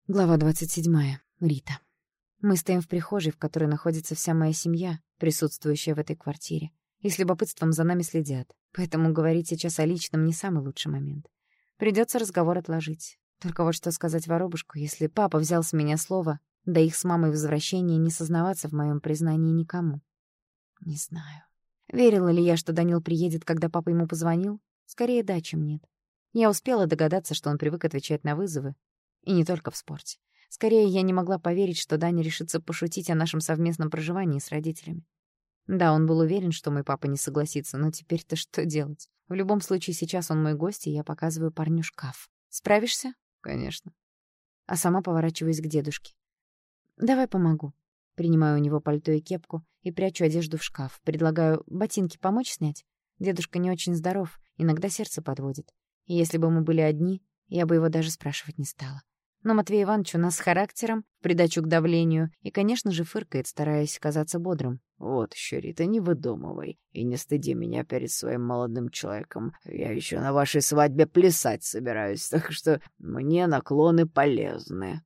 Глава 27. Рита. Мы стоим в прихожей, в которой находится вся моя семья, присутствующая в этой квартире, и с любопытством за нами следят, поэтому говорить сейчас о личном не самый лучший момент. Придётся разговор отложить. Только вот что сказать воробушку, если папа взял с меня слово, до их с мамой возвращения не сознаваться в моём признании никому. Не знаю. Верила ли я, что Данил приедет, когда папа ему позвонил? Скорее да, чем нет. Я успела догадаться, что он привык отвечать на вызовы. И не только в спорте. Скорее, я не могла поверить, что Даня решится пошутить о нашем совместном проживании с родителями. Да, он был уверен, что мой папа не согласится, но теперь-то что делать? В любом случае, сейчас он мой гость, и я показываю парню шкаф. Справишься? Конечно. А сама поворачиваюсь к дедушке. Давай помогу. Принимаю у него пальто и кепку и прячу одежду в шкаф. Предлагаю ботинки помочь снять. Дедушка не очень здоров, иногда сердце подводит. И если бы мы были одни, я бы его даже спрашивать не стала. Но Матвей Иванович у нас с характером, в придачу к давлению, и, конечно же, фыркает, стараясь казаться бодрым. «Вот еще, Рита, не выдумывай и не стыди меня перед своим молодым человеком. Я еще на вашей свадьбе плясать собираюсь, так что мне наклоны полезны».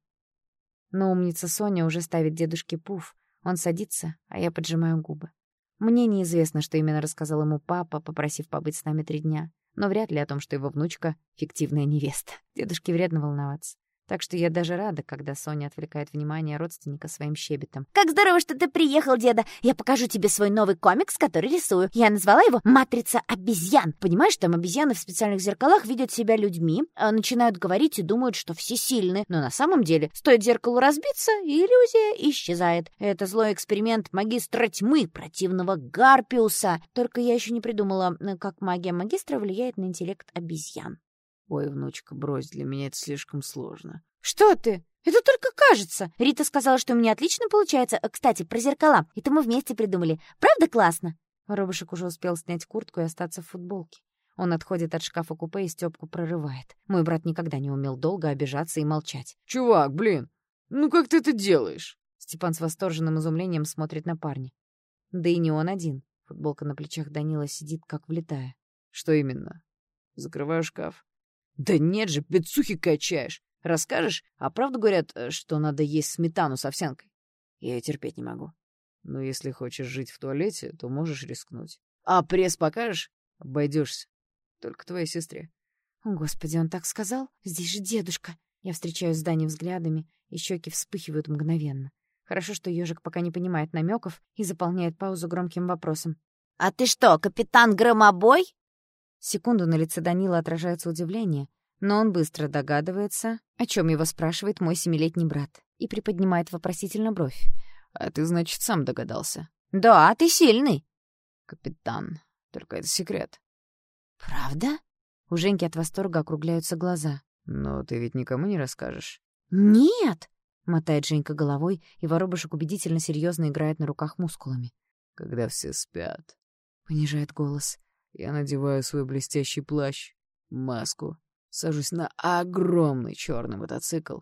Но умница Соня уже ставит дедушке пуф. Он садится, а я поджимаю губы. Мне неизвестно, что именно рассказал ему папа, попросив побыть с нами 3 дня, но вряд ли о том, что его внучка — фиктивная невеста. Дедушке вредно волноваться. Так что я даже рада, когда Соня отвлекает внимание родственника своим щебетом. «Как здорово, что ты приехал, деда! Я покажу тебе свой новый комикс, который рисую. Я назвала его «Матрица обезьян». Понимаешь, там обезьяны в специальных зеркалах видят себя людьми, начинают говорить и думают, что все сильны. Но на самом деле, стоит зеркалу разбиться, и иллюзия исчезает. Это злой эксперимент магистра тьмы, противного Гарпиуса. Только я еще не придумала, как магия магистра влияет на интеллект обезьян. «Ой, внучка, брось, для меня это слишком сложно». «Что ты? Это только кажется. Рита сказала, что у меня отлично получается. Кстати, про зеркала. Это мы вместе придумали. Правда классно?» Воробушек уже успел снять куртку и остаться в футболке. Он отходит от шкафа-купе и Стёпку прорывает. Мой брат никогда не умел долго обижаться и молчать. «Чувак, блин, ну как ты это делаешь?» Степан с восторженным изумлением смотрит на парня. Да и не он один. Футболка на плечах Данила сидит, как влитая. «Что именно? Закрываю шкаф». «Да нет же, пиццухи качаешь. Расскажешь? А правда говорят, что надо есть сметану с овсянкой? Я ее терпеть не могу». «Ну, если хочешь жить в туалете, то можешь рискнуть. А пресс покажешь? Обойдешься. Только твоей сестре». О, Господи, он так сказал? Здесь же дедушка. Я встречаюсь с Даней взглядами, и щеки вспыхивают мгновенно. Хорошо, что ежик пока не понимает намеков и заполняет паузу громким вопросом. «А ты что, капитан Громобой?» Секунду на лице Данила отражается удивление, но он быстро догадывается, о чем его спрашивает мой 7-летний брат, и приподнимает вопросительно бровь. «А ты, значит, сам догадался?» «Да, ты сильный». «Капитан, только это секрет». «Правда?» У Женьки от восторга округляются глаза. «Но ты ведь никому не расскажешь?» «Нет!» — мотает Женька головой, и воробушек убедительно серьезно играет на руках мускулами. «Когда все спят», — понижает голос. «Я надеваю свой блестящий плащ, маску, сажусь на огромный черный мотоцикл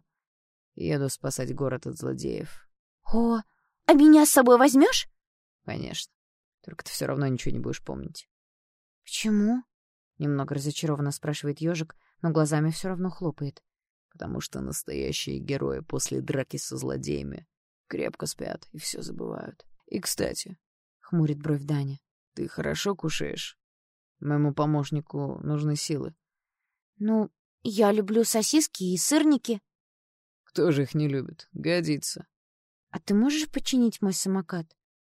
и еду спасать город от злодеев». «О, а меня с собой возьмешь?» «Конечно. Только ты все равно ничего не будешь помнить». «Почему?» — немного разочарованно спрашивает ежик, но глазами все равно хлопает. «Потому что настоящие герои после драки со злодеями крепко спят и все забывают. И, кстати...» — хмурит бровь Даня. «Ты хорошо кушаешь? Моему помощнику нужны силы». «Ну, я люблю сосиски и сырники». «Кто же их не любит? Годится». «А ты можешь починить мой самокат?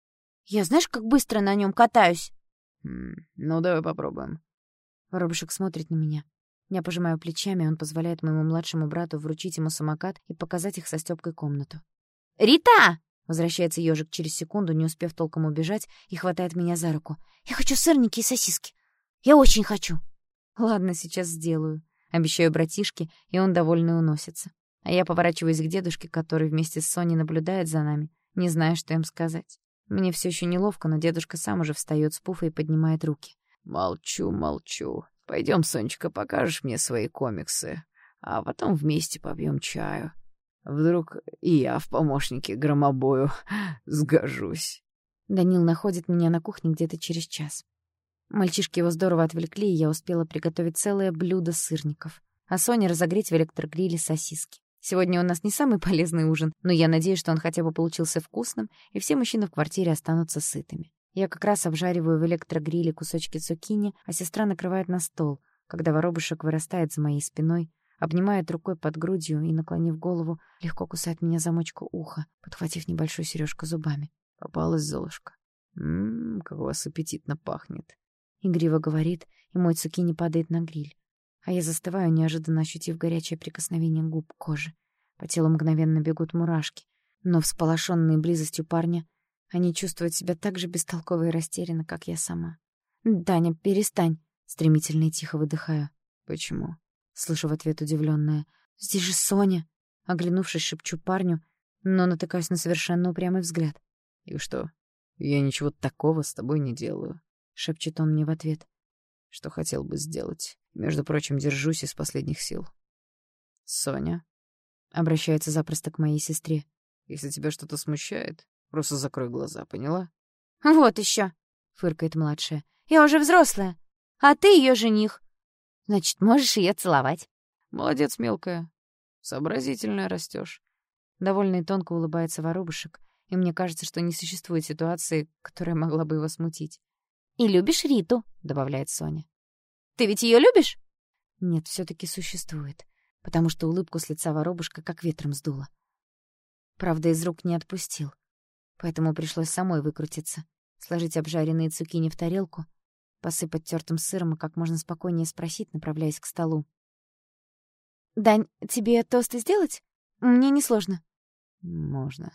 Я знаешь, как быстро на нем катаюсь?» «Ну, давай попробуем». Воробушек смотрит на меня. Я пожимаю плечами, он позволяет моему младшему брату вручить ему самокат и показать их со Стёпкой комнату. «Рита!» — возвращается ежик через секунду, не успев толком убежать, и хватает меня за руку. «Я хочу сырники и сосиски. Я очень хочу». «Ладно, сейчас сделаю», — обещаю братишке, и он довольно уносится. А я поворачиваюсь к дедушке, который вместе с Соней наблюдает за нами, не зная, что им сказать. Мне все еще неловко, но дедушка сам уже встает с пуфа и поднимает руки. «Молчу, молчу. Пойдем, Сонечка, покажешь мне свои комиксы, а потом вместе попьем чаю. Вдруг и я в помощнике Громобою сгожусь». Данил находит меня на кухне где-то через час. Мальчишки его здорово отвлекли, и я успела приготовить целое блюдо сырников, а Соня разогреть в электрогриле сосиски. Сегодня у нас не самый полезный ужин, но я надеюсь, что он хотя бы получился вкусным, и все мужчины в квартире останутся сытыми. Я как раз обжариваю в электрогриле кусочки цукини, а сестра накрывает на стол, когда воробушек вырастает за моей спиной, обнимает рукой под грудью и, наклонив голову, легко кусает меня за мочку уха, подхватив небольшую сережку зубами. Попалась Золушка. Как у вас аппетитно пахнет. Игриво говорит, и мой цукини падает на гриль. А я застываю, неожиданно ощутив горячее прикосновение губ к коже. По телу мгновенно бегут мурашки, но всполошённые близостью парня, они чувствуют себя так же бестолково и растерянно, как я сама. «Даня, перестань!» — стремительно и тихо выдыхаю. «Почему?» — слышу в ответ удивлённая. «Здесь же Соня!» — оглянувшись, шепчу парню, но натыкаюсь на совершенно упрямый взгляд. «И что? Я ничего такого с тобой не делаю», — шепчет он мне в ответ. «Что хотел бы сделать. Между прочим, держусь из последних сил». «Соня?» — обращается запросто к моей сестре. «Если тебя что-то смущает, просто закрой глаза, поняла?» «Вот ещё!» — фыркает младшая. «Я уже взрослая, а ты её жених. Значит, можешь её целовать». «Молодец, мелкая. Сообразительная растёшь». Довольно и тонко улыбается воробушек, и мне кажется, что не существует ситуации, которая могла бы его смутить. «И любишь Риту», — добавляет Соня. «Ты ведь её любишь?» Нет, всё-таки существует, потому что улыбку с лица воробушка как ветром сдуло. Правда, из рук не отпустил, поэтому пришлось самой выкрутиться, сложить обжаренные цукини в тарелку, посыпать тёртым сыром и как можно спокойнее спросить, направляясь к столу. «Дань, тебе тосты сделать? Мне несложно». «Можно.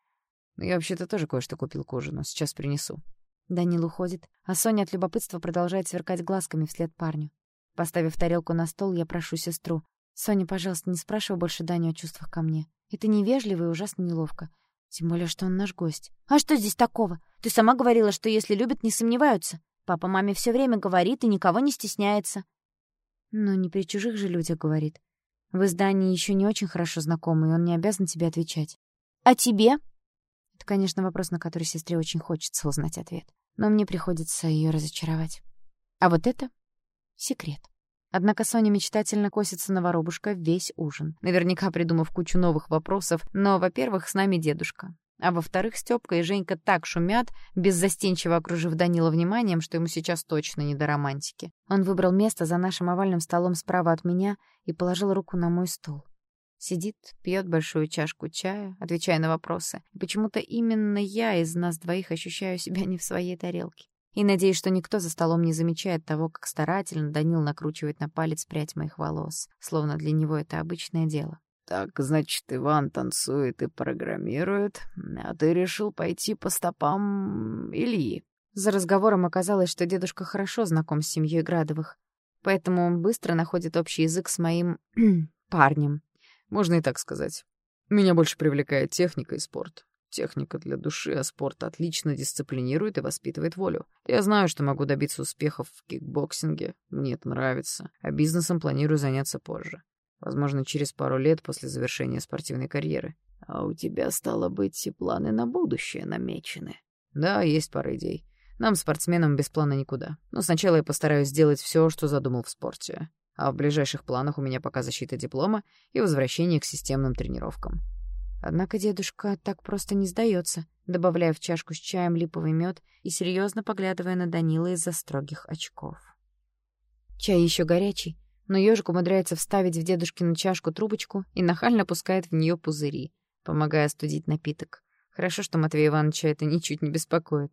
Но я вообще-то тоже кое-что купил к ужину. Сейчас принесу». Данил уходит, а Соня от любопытства продолжает сверкать глазками вслед парню. Поставив тарелку на стол, я прошу сестру. «Соня, пожалуйста, не спрашивай больше Даню о чувствах ко мне. Это невежливо и ужасно неловко. Тем более, что он наш гость». «А что здесь такого? Ты сама говорила, что если любят, не сомневаются. Папа маме всё время говорит и никого не стесняется». «Ну, не при чужих же людях говорит. Вы с Даней ещё не очень хорошо знакомы, и он не обязан тебе отвечать». «А тебе?» Это, конечно, вопрос, на который сестре очень хочется узнать ответ. Но мне приходится её разочаровать. А вот это — секрет. Однако Соня мечтательно косится на воробушка весь ужин, наверняка придумав кучу новых вопросов, но, во-первых, с нами дедушка, а во-вторых, Стёпка и Женька так шумят, беззастенчиво окружив Данила вниманием, что ему сейчас точно не до романтики. Он выбрал место за нашим овальным столом справа от меня и положил руку на мой стол. Сидит, пьёт большую чашку чая, отвечая на вопросы. И почему-то именно я из нас двоих ощущаю себя не в своей тарелке. И надеюсь, что никто за столом не замечает того, как старательно Данил накручивает на палец прядь моих волос, словно для него это обычное дело. «Так, значит, Иван танцует и программирует, а ты решил пойти по стопам Ильи». За разговором оказалось, что дедушка хорошо знаком с семьей Градовых, поэтому он быстро находит общий язык с моим парнем. Можно и так сказать. Меня больше привлекает техника и спорт. Техника для души, а спорт отлично дисциплинирует и воспитывает волю. Я знаю, что могу добиться успехов в кикбоксинге, мне это нравится, а бизнесом планирую заняться позже. Возможно, через пару лет после завершения спортивной карьеры. А у тебя, стало быть, и планы на будущее намечены? Да, есть пара идей. Нам, спортсменам, без плана никуда. Но сначала я постараюсь сделать все, что задумал в спорте. А в ближайших планах у меня пока защита диплома и возвращение к системным тренировкам. Однако дедушка так просто не сдается, добавляя в чашку с чаем липовый мед и серьезно поглядывая на Данила из-за строгих очков. Чай еще горячий, но ежик умудряется вставить в дедушкину чашку трубочку и нахально пускает в нее пузыри, помогая остудить напиток. Хорошо, что Матвея Ивановича это ничуть не беспокоит.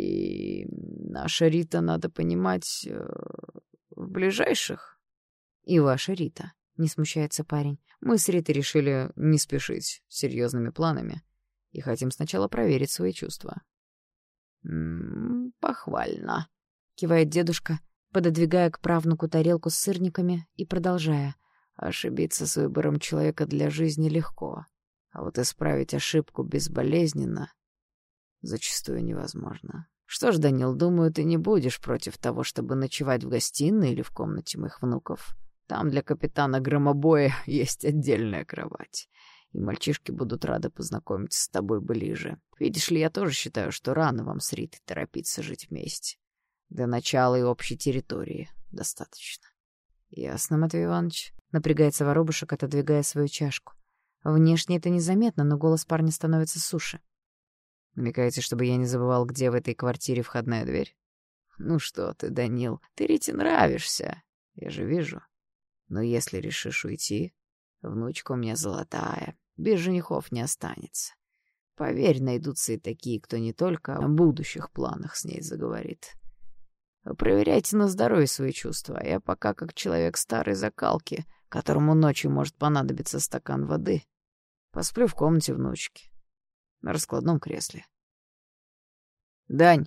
И наша Рита, надо понимать, в ближайших. И ваша Рита, не смущается парень. Мы с Ритой решили не спешить с серьезными планами и хотим сначала проверить свои чувства. Похвально, кивает дедушка, пододвигая к правнуку тарелку с сырниками и продолжая. Ошибиться с выбором человека для жизни легко, а вот исправить ошибку безболезненно зачастую невозможно. Что ж, Данил, думаю, ты не будешь против того, чтобы ночевать в гостиной или в комнате моих внуков. Там для капитана Громобоя есть отдельная кровать, и мальчишки будут рады познакомиться с тобой ближе. Видишь ли, я тоже считаю, что рано вам с Ритой торопиться жить вместе. Для начала и общей территории достаточно. Ясно, Матвей Иванович. Напрягается воробушек, отодвигая свою чашку. Внешне это незаметно, но голос парня становится суше. Намекаете, чтобы я не забывал, где в этой квартире входная дверь? Ну что ты, Данил, ты Рите нравишься, я же вижу. Но если решишь уйти, внучка у меня золотая, без женихов не останется. Поверь, найдутся и такие, кто не только о будущих планах с ней заговорит. Проверяйте на здоровье свои чувства, а я пока как человек старой закалки, которому ночью может понадобиться стакан воды, посплю в комнате внучки, на раскладном кресле. Дань,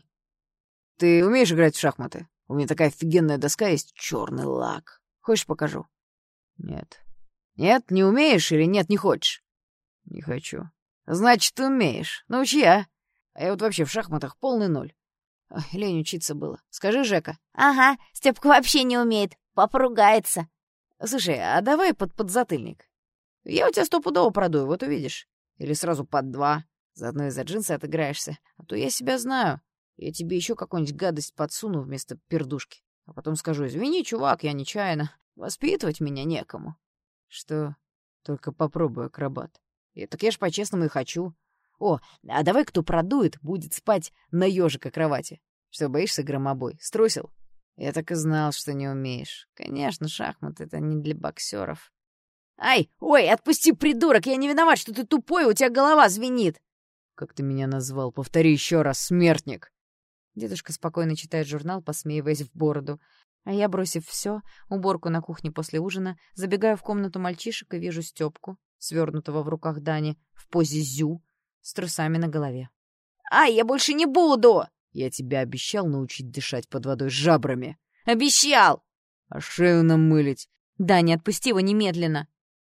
ты умеешь играть в шахматы? У меня такая офигенная доска есть, черный лак. Хочешь, покажу? Нет. Нет, не умеешь или нет, не хочешь? Не хочу. Значит, умеешь. Научи, а? А я вот вообще в шахматах полный ноль. Ой, лень учиться было. Скажи, Жека. Ага, Стёпка вообще не умеет. Папа ругается. Слушай, а давай под подзатыльник. Я у тебя стопудово продую, вот увидишь. Или сразу под 2. Заодно и за джинсы отыграешься. А то я себя знаю. Я тебе еще какую-нибудь гадость подсуну вместо пердушки. А потом скажу: извини, чувак, я нечаянно. Воспитывать меня некому. Что? Только попробуй, акробат. Так я ж по-честному и хочу. О, а давай, кто продует, будет спать на ёжика кровати. Что, боишься, громобой? Струсил? Я так и знал, что не умеешь. Конечно, шахматы — это не для боксеров. Ай, ой, отпусти, придурок, я не виноват, что ты тупой, у тебя голова звенит. Как ты меня назвал? Повтори еще раз, смертник. Дедушка спокойно читает журнал, посмеиваясь в бороду. А я, бросив все, уборку на кухне после ужина, забегаю в комнату мальчишек и вижу Стёпку, свернутого в руках Дани, в позе зю, с трусами на голове. «Ай, я больше не буду!» «Я тебя обещал научить дышать под водой жабрами». «Обещал!» «А шею намылить?» «Дани, отпусти его немедленно!»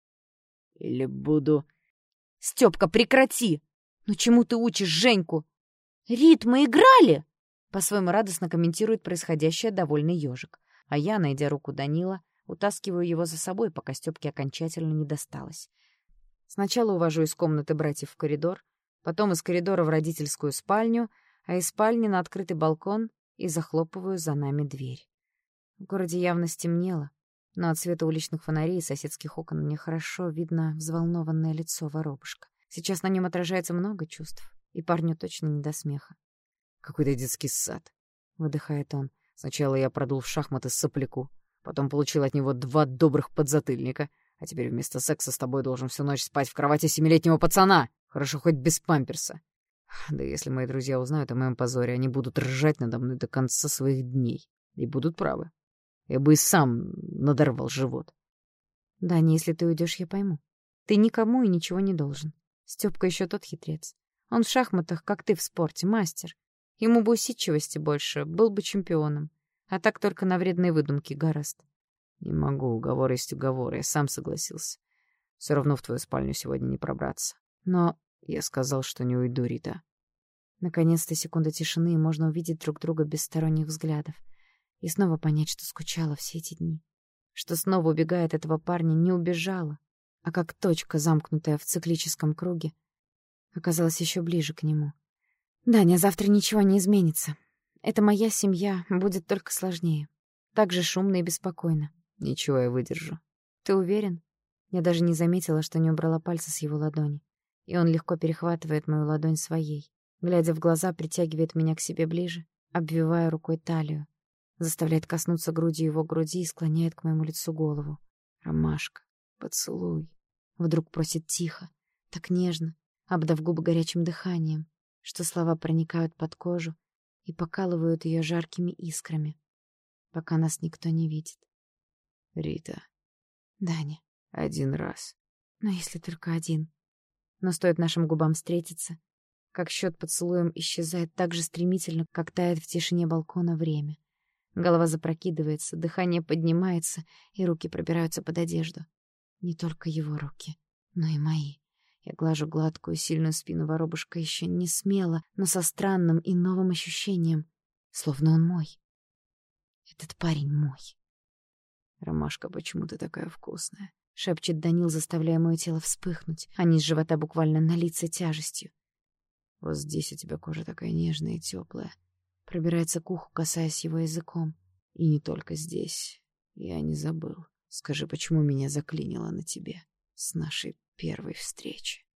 «Или буду...» «Стёпка, прекрати! Ну чему ты учишь Женьку?» «Рит, мы играли!» По-своему радостно комментирует происходящее довольный ежик. А я, найдя руку Данила, утаскиваю его за собой, пока Стёпке окончательно не досталось. Сначала увожу из комнаты братьев в коридор, потом из коридора в родительскую спальню, а из спальни на открытый балкон и захлопываю за нами дверь. В городе явно стемнело, но от света уличных фонарей и соседских окон мне хорошо видно взволнованное лицо воробушка. Сейчас на нем отражается много чувств, и парню точно не до смеха. «Какой-то детский сад», — выдыхает он. «Сначала я продул в шахматы сопляку, потом получил от него 2 добрых подзатыльника, а теперь вместо секса с тобой должен всю ночь спать в кровати 7-летнего пацана. Хорошо хоть без памперса. Да если мои друзья узнают о моем позоре, они будут ржать надо мной до конца своих дней. И будут правы. Я бы и сам надорвал живот». «Даня, если ты уйдешь, я пойму. Ты никому и ничего не должен. Стёпка еще тот хитрец. Он в шахматах, как ты в спорте, мастер. Ему бы усидчивости больше, был бы чемпионом. А так только на вредные выдумки гораст». «Не могу, уговор есть уговор, я сам согласился. Все равно в твою спальню сегодня не пробраться. Но я сказал, что не уйду, Рита». Наконец-то секунда тишины, и можно увидеть друг друга без сторонних взглядов. И снова понять, что скучала все эти дни. Что снова убегая от этого парня, не убежала, а как точка, замкнутая в циклическом круге, оказалась еще ближе к нему. «Даня, завтра ничего не изменится. Это моя семья, будет только сложнее. Так же шумно и беспокойно». «Ничего, я выдержу». «Ты уверен?» Я даже не заметила, что не убрала пальца с его ладони. И он легко перехватывает мою ладонь своей. Глядя в глаза, притягивает меня к себе ближе, обвивая рукой талию. Заставляет коснуться грудью его груди и склоняет к моему лицу голову. «Ромашка, поцелуй». Вдруг просит тихо, так нежно, обдав губы горячим дыханием, что слова проникают под кожу и покалывают ее жаркими искрами, пока нас никто не видит. «Рита». «Даня». «Один раз». «Но если только один». Но стоит нашим губам встретиться, как счет поцелуем исчезает так же стремительно, как тает в тишине балкона время. Голова запрокидывается, дыхание поднимается, и руки пробираются под одежду. Не только его руки, но и мои. Я глажу гладкую, сильную спину воробушка еще не смело, но со странным и новым ощущением, словно он мой. Этот парень мой. «Ромашка, почему ты такая вкусная?» — шепчет Данил, заставляя мое тело вспыхнуть, а низ живота буквально налиться тяжестью. «Вот здесь у тебя кожа такая нежная и теплая». Пробирается к уху, касаясь его языком. «И не только здесь. Я не забыл. Скажи, почему меня заклинило на тебе? С нашей первой встречи.